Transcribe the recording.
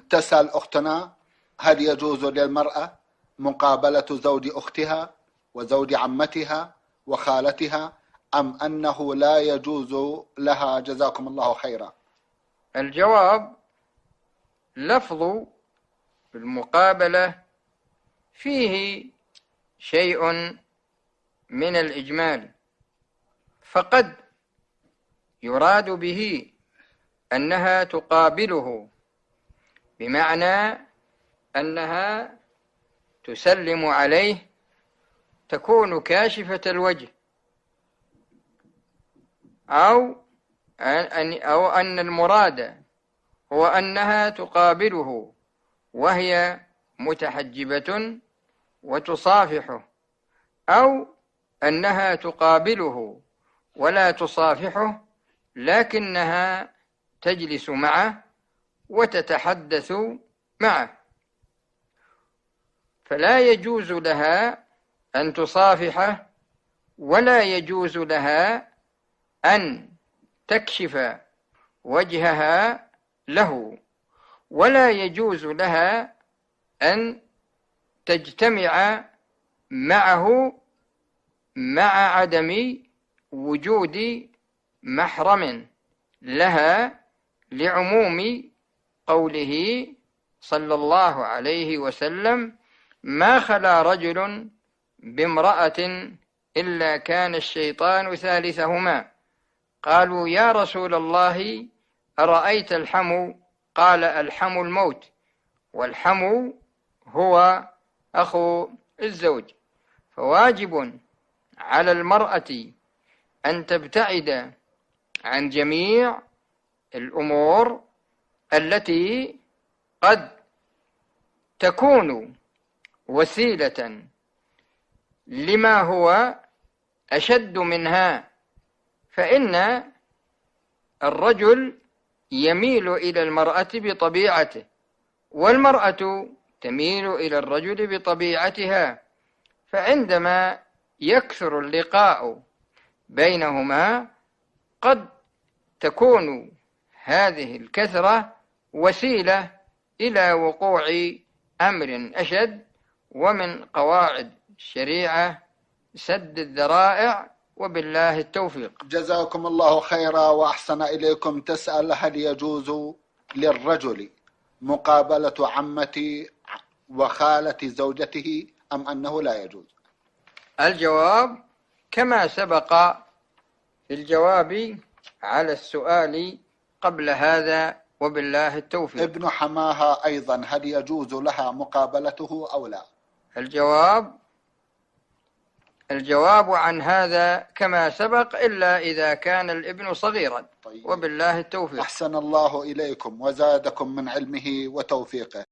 تسأل أختنا: هل يجوز للمرأة مقابلة زوج أختها وزوج عمتها وخالتها، أم أنه لا يجوز لها؟ جزاكم الله خيرا. الجواب: لفظ المقابلة فيه شيء من الإجمال، فقد يراد به أنها تقابله بمعنى أنها تسلم عليه، تكون كاشفة الوجه، أو أن المراد هو أنها تقابله وهي متحجبة وتصافحه، أو أنها تقابله ولا تصافحه لكنها تجلس معه وتتحدث معه، فلا يجوز لها أن تصافحه، ولا يجوز لها أن تكشف وجهها له، ولا يجوز لها أن تجتمع معه مع عدم وجود محرم لها، لعموم قوله صلى الله عليه وسلم: ما خلا رجل بامرأة إلا كان الشيطان ثالثهما. قالوا: يا رسول الله، أرأيت الحمو؟ قال: الحمو الموت، والحمو هو أخو الزوج. فواجب على المرأة أن تبتعد عن جميع الأمور التي قد تكون وسيلة لما هو أشد منها، فإن الرجل يميل إلى المرأة بطبيعته، والمرأة تميل إلى الرجل بطبيعتها، فعندما يكثر اللقاء بينهما قد تكون هذه الكثرة وسيلة إلى وقوع أمر أشد، ومن قواعد الشريعة سد الذرائع، وبالله التوفيق. جزاكم الله خيرا وأحسن إليكم. تسأل: هل يجوز للرجل مقابلة عمة وخالة زوجته، أم أنه لا يجوز؟ الجواب كما سبق في الجواب على السؤال قبل هذا، وبالله التوفيق. ابن حماها أيضا: هل يجوز لها مقابلته أو لا؟ الجواب عن هذا كما سبق، إلا إذا كان الابن صغيرا. طيب. وبالله التوفيق. أحسن الله إليكم وزادكم من علمه وتوفيقه.